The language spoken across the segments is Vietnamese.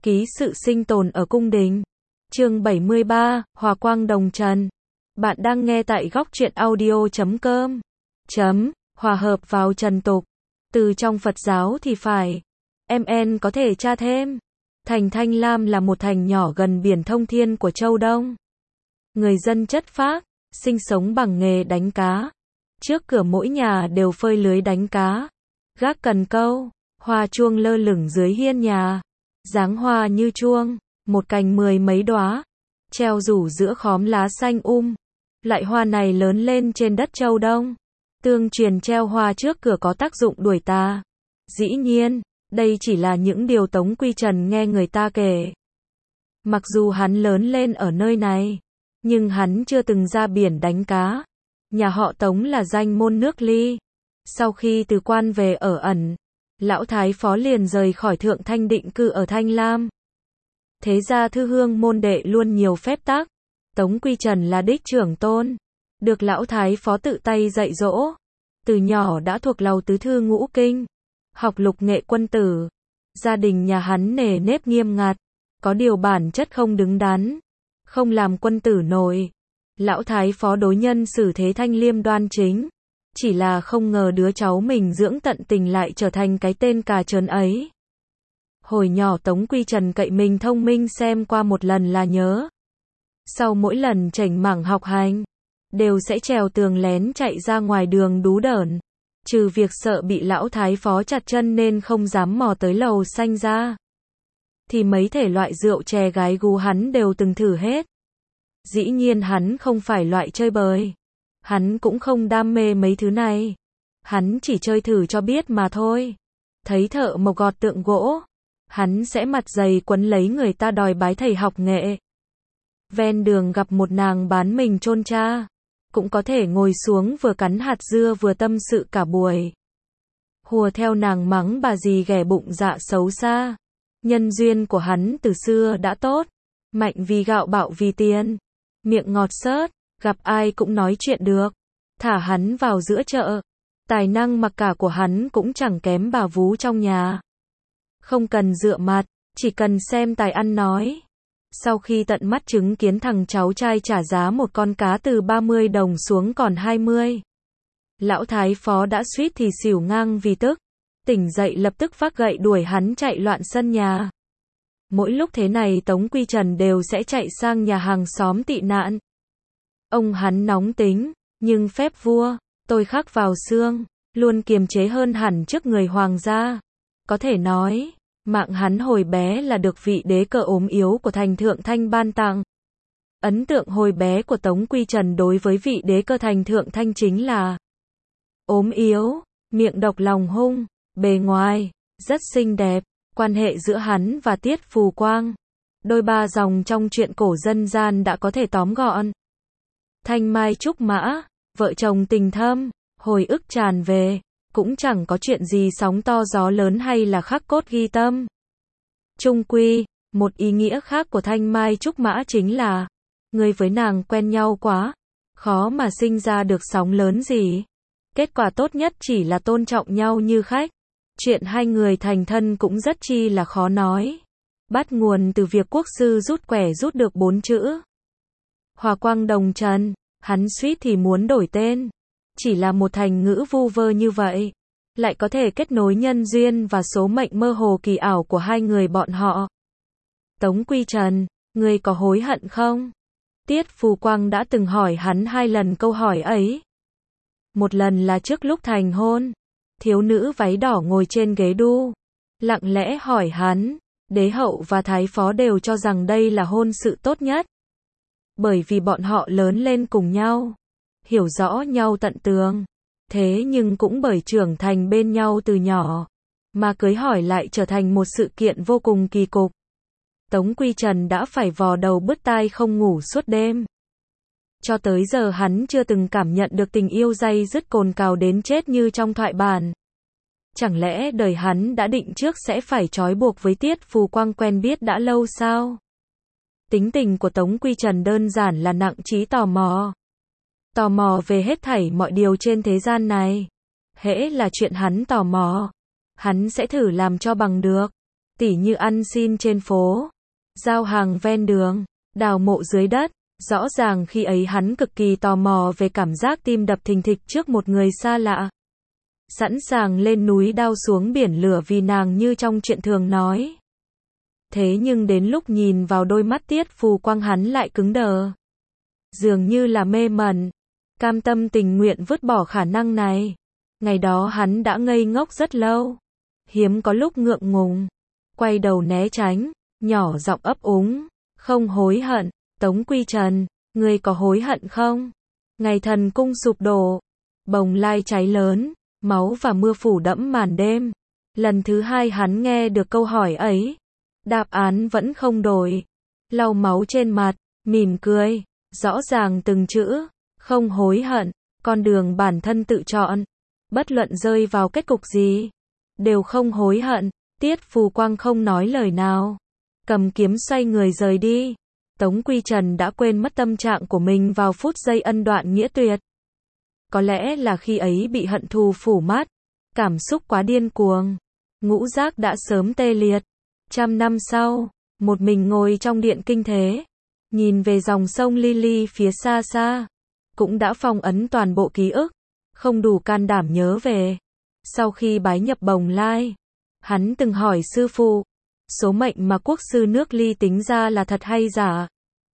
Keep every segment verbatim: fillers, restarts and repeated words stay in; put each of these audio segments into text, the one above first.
Ký sự sinh tồn ở cung đình. Chương bảy mươi ba, Hòa quang đồng trần. Bạn đang nghe tại góc truyện audio chấm com. Chấm, hòa hợp vào trần tục. Từ trong Phật giáo thì phải. em en có thể tra thêm. Thành Thanh Lam là một thành nhỏ gần biển Thông Thiên của Châu Đông. Người dân chất phác, sinh sống bằng nghề đánh cá. Trước cửa mỗi nhà đều phơi lưới đánh cá. Gác cần câu, hoa chuông lơ lửng dưới hiên nhà. Dáng hoa như chuông, một cành mười mấy đóa, treo rủ giữa khóm lá xanh um. Loại hoa này lớn lên trên đất Châu Đông. Tương truyền treo hoa trước cửa có tác dụng đuổi tà. Dĩ nhiên, đây chỉ là những điều Tống Quy Trần nghe người ta kể. Mặc dù hắn lớn lên ở nơi này, nhưng hắn chưa từng ra biển đánh cá. Nhà họ Tống là danh môn nước Ly. Sau khi từ quan về ở ẩn, lão thái phó liền rời khỏi Thượng Thanh định cư ở Thanh Lam. Thế ra thư hương môn đệ luôn nhiều phép tắc. Tống Quy Trần là đích trưởng tôn, được lão thái phó tự tay dạy dỗ. Từ nhỏ đã thuộc lầu tứ thư ngũ kinh, học lục nghệ quân tử. Gia đình nhà hắn nề nếp nghiêm ngặt, có điều bản chất không đứng đắn, không làm quân tử nổi. Lão thái phó đối nhân xử thế thanh liêm đoan chính. Chỉ là không ngờ đứa cháu mình dưỡng tận tình lại trở thành cái tên cà trớn ấy. Hồi nhỏ Tống Quy Trần cậy mình thông minh xem qua một lần là nhớ. Sau mỗi lần chảnh mảng học hành, đều sẽ trèo tường lén chạy ra ngoài đường đú đởn. Trừ việc sợ bị lão thái phó chặt chân nên không dám mò tới lầu xanh ra. Thì mấy thể loại rượu chè gái gú hắn đều từng thử hết. Dĩ nhiên hắn không phải loại chơi bời. Hắn cũng không đam mê mấy thứ này. Hắn chỉ chơi thử cho biết mà thôi. Thấy thợ mộc gọt tượng gỗ, hắn sẽ mặt dày quấn lấy người ta đòi bái thầy học nghệ. Ven đường gặp một nàng bán mình chôn cha, cũng có thể ngồi xuống vừa cắn hạt dưa vừa tâm sự cả buổi. Hùa theo nàng mắng bà dì ghẻ bụng dạ xấu xa. Nhân duyên của hắn từ xưa đã tốt, mạnh vì gạo bạo vì tiền, miệng ngọt xớt, gặp ai cũng nói chuyện được. Thả hắn vào giữa chợ, tài năng mặc cả của hắn cũng chẳng kém bà vú trong nhà. Không cần dựa mặt, chỉ cần xem tài ăn nói. Sau khi tận mắt chứng kiến thằng cháu trai trả giá một con cá từ ba mươi đồng xuống còn hai mươi, lão thái phó đã suýt thì xỉu ngang vì tức. Tỉnh dậy lập tức vác gậy đuổi hắn chạy loạn sân nhà. Mỗi lúc thế này Tống Quy Trần đều sẽ chạy sang nhà hàng xóm tị nạn. Ông hắn nóng tính, nhưng phép vua, tôi khắc vào xương, luôn kiềm chế hơn hẳn trước người hoàng gia. Có thể nói, mạng hắn hồi bé là được vị đế cơ ốm yếu của thành Thượng Thanh ban tặng. Ấn tượng hồi bé của Tống Quy Trần đối với vị đế cơ thành Thượng Thanh chính là ốm yếu, miệng độc lòng hung, bề ngoài rất xinh đẹp. Quan hệ giữa hắn và Tiết Phù Quang, đôi ba dòng trong truyện cổ dân gian đã có thể tóm gọn. Thanh mai trúc mã, vợ chồng tình thâm, hồi ức tràn về, cũng chẳng có chuyện gì sóng to gió lớn hay là khắc cốt ghi tâm. Chung quy, một ý nghĩa khác của thanh mai trúc mã chính là, người với nàng quen nhau quá, khó mà sinh ra được sóng lớn gì. Kết quả tốt nhất chỉ là tôn trọng nhau như khách. Chuyện hai người thành thân cũng rất chi là khó nói. Bắt nguồn từ việc quốc sư rút quẻ rút được bốn chữ Hòa quang đồng trần, hắn suýt thì muốn đổi tên. Chỉ là một thành ngữ vu vơ như vậy, lại có thể kết nối nhân duyên và số mệnh mơ hồ kỳ ảo của hai người bọn họ. Tống Quy Trần, ngươi có hối hận không? Tiết Phù Quang đã từng hỏi hắn hai lần câu hỏi ấy. Một lần là trước lúc thành hôn, thiếu nữ váy đỏ ngồi trên ghế đu, lặng lẽ hỏi hắn, đế hậu và thái phó đều cho rằng đây là hôn sự tốt nhất. Bởi vì bọn họ lớn lên cùng nhau, hiểu rõ nhau tận tường. Thế nhưng cũng bởi trưởng thành bên nhau từ nhỏ, mà cưới hỏi lại trở thành một sự kiện vô cùng kỳ cục. Tống Quy Trần đã phải vò đầu bứt tai không ngủ suốt đêm. Cho tới giờ hắn chưa từng cảm nhận được tình yêu day dứt cồn cào đến chết như trong thoại bản. Chẳng lẽ đời hắn đã định trước sẽ phải trói buộc với Tiết Phù Quang quen biết đã lâu sao? Tính tình của Tống Quy Trần đơn giản là nặng trí tò mò. Tò mò về hết thảy mọi điều trên thế gian này. Hễ là chuyện hắn tò mò, hắn sẽ thử làm cho bằng được. tỉ như ăn xin trên phố, giao hàng ven đường, đào mộ dưới đất. Rõ ràng khi ấy hắn cực kỳ tò mò về cảm giác tim đập thình thịch trước một người xa lạ. Sẵn sàng lên núi đao xuống biển lửa vì nàng như trong chuyện thường nói. Thế nhưng đến lúc nhìn vào đôi mắt Tiết Phù Quang hắn lại cứng đờ. Dường như là mê mẩn, cam tâm tình nguyện vứt bỏ khả năng này. Ngày đó hắn đã ngây ngốc rất lâu. Hiếm có lúc ngượng ngùng, quay đầu né tránh, nhỏ giọng ấp úng, không hối hận. Tống Quy Trần, ngươi có hối hận không? Ngày thần cung sụp đổ, bồng lai cháy lớn, máu và mưa phủ đẫm màn đêm. Lần thứ hai hắn nghe được câu hỏi ấy. Đáp án vẫn không đổi. Lau máu trên mặt, mỉm cười, rõ ràng từng chữ, không hối hận, con đường bản thân tự chọn. Bất luận rơi vào kết cục gì, đều không hối hận. Tiết Phù Quang không nói lời nào, cầm kiếm xoay người rời đi. Tống Quy Trần đã quên mất tâm trạng của mình vào phút giây ân đoạn nghĩa tuyệt. Có lẽ là khi ấy bị hận thù phủ mắt, cảm xúc quá điên cuồng, ngũ giác đã sớm tê liệt. Trăm năm sau, một mình ngồi trong điện kinh thế, nhìn về dòng sông li li phía xa xa, cũng đã phong ấn toàn bộ ký ức, không đủ can đảm nhớ về. Sau khi bái nhập Bồng Lai, hắn từng hỏi sư phụ, số mệnh mà quốc sư nước Ly tính ra là thật hay giả?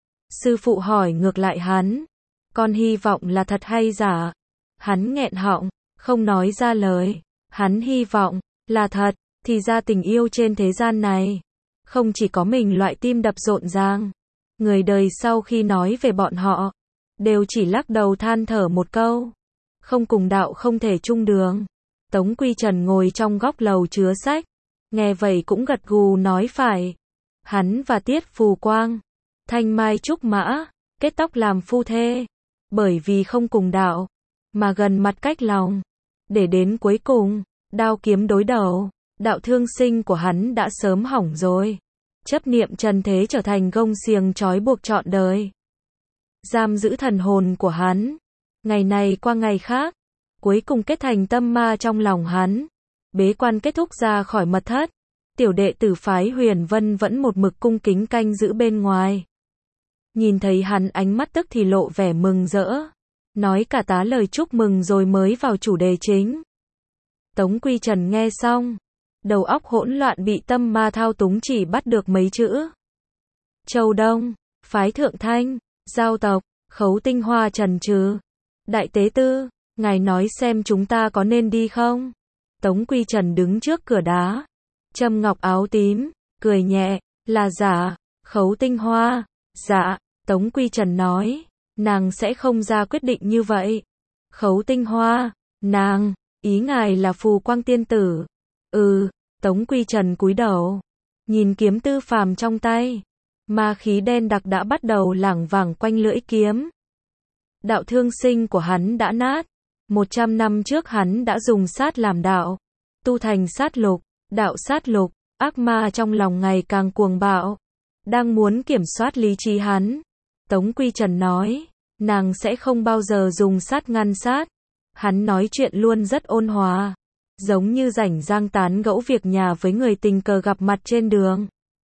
Sư phụ hỏi ngược lại hắn, con hy vọng là thật hay giả? Hắn nghẹn họng, không nói ra lời. Hắn hy vọng là thật, thì ra tình yêu trên thế gian này, không chỉ có mình loại tim đập rộn ràng. Người đời sau khi nói về bọn họ, đều chỉ lắc đầu than thở một câu, không cùng đạo không thể chung đường. Tống Quy Trần ngồi trong góc lầu chứa sách, nghe vậy cũng gật gù nói phải. Hắn và Tiết Phù Quang, thanh mai trúc mã, kết tóc làm phu thê, bởi vì không cùng đạo, mà gần mặt cách lòng. Để đến cuối cùng, đao kiếm đối đầu, đạo thương sinh của hắn đã sớm hỏng rồi. Chấp niệm trần thế trở thành gông xiềng trói buộc trọn đời, giam giữ thần hồn của hắn. Ngày này qua ngày khác, cuối cùng kết thành tâm ma trong lòng hắn. Bế quan kết thúc ra khỏi mật thất, tiểu đệ tử phái Huyền Vân vẫn một mực cung kính canh giữ bên ngoài. Nhìn thấy hắn ánh mắt tức thì lộ vẻ mừng rỡ, nói cả tá lời chúc mừng rồi mới vào chủ đề chính. Tống Quy Trần nghe xong, đầu óc hỗn loạn bị tâm ma thao túng, chỉ bắt được mấy chữ. Châu Đông, phái Thượng Thanh, giao tộc, Khấu Tinh Hoa trần trừ. Đại tế tư, ngài nói xem chúng ta có nên đi không? Tống Quy Trần đứng trước cửa đá, châm ngọc áo tím, cười nhẹ, là giả. Khấu Tinh Hoa, dạ. Tống Quy Trần nói, nàng sẽ không ra quyết định như vậy. Khấu Tinh Hoa, nàng, ý ngài là Phù Quang tiên tử? Ừ. Tống Quy Trần cúi đầu, nhìn kiếm tư phàm trong tay, ma khí đen đặc đã bắt đầu lảng vảng quanh lưỡi kiếm. Đạo thương sinh của hắn đã nát. Một trăm năm trước hắn đã dùng sát làm đạo, tu thành sát lục, đạo sát lục. Ác ma trong lòng ngày càng cuồng bạo, đang muốn kiểm soát lý trí hắn. Tống Quy Trần nói, nàng sẽ không bao giờ dùng sát ngăn sát. Hắn nói chuyện luôn rất ôn hòa, giống như rảnh rang tán gẫu việc nhà với người tình cờ gặp mặt trên đường.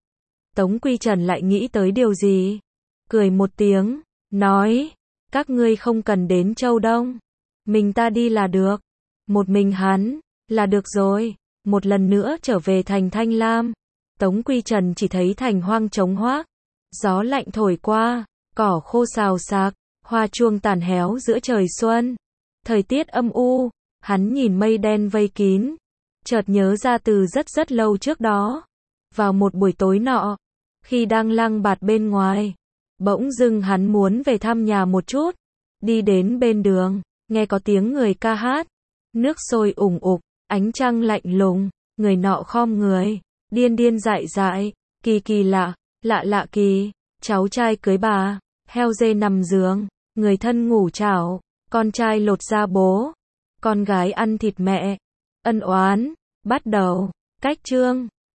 Tống Quy Trần lại nghĩ tới điều gì, cười một tiếng, nói, các ngươi không cần đến Châu Đông, mình ta đi là được. Một mình hắn, là được rồi. Một lần nữa trở về thành Thanh Lam, Tống Quy Trần chỉ thấy thành hoang trống hoác, gió lạnh thổi qua, cỏ khô xào xạc, hoa chuông tàn héo giữa trời xuân. Thời tiết âm u, hắn nhìn mây đen vây kín, chợt nhớ ra từ rất rất lâu trước đó. Vào một buổi tối nọ, khi đang lang bạt bên ngoài, bỗng dưng hắn muốn về thăm nhà một chút. Đi đến bên đường, nghe có tiếng người ca hát, nước sôi ủng ục, ánh trăng lạnh lùng, người nọ khom người, điên điên dại dại, kỳ kỳ lạ, lạ lạ kỳ, cháu trai cưới bà, heo dê nằm giường, người thân ngủ chảo, con trai lột da bố, con gái ăn thịt mẹ. Ân oán, bắt đầu, cách chương.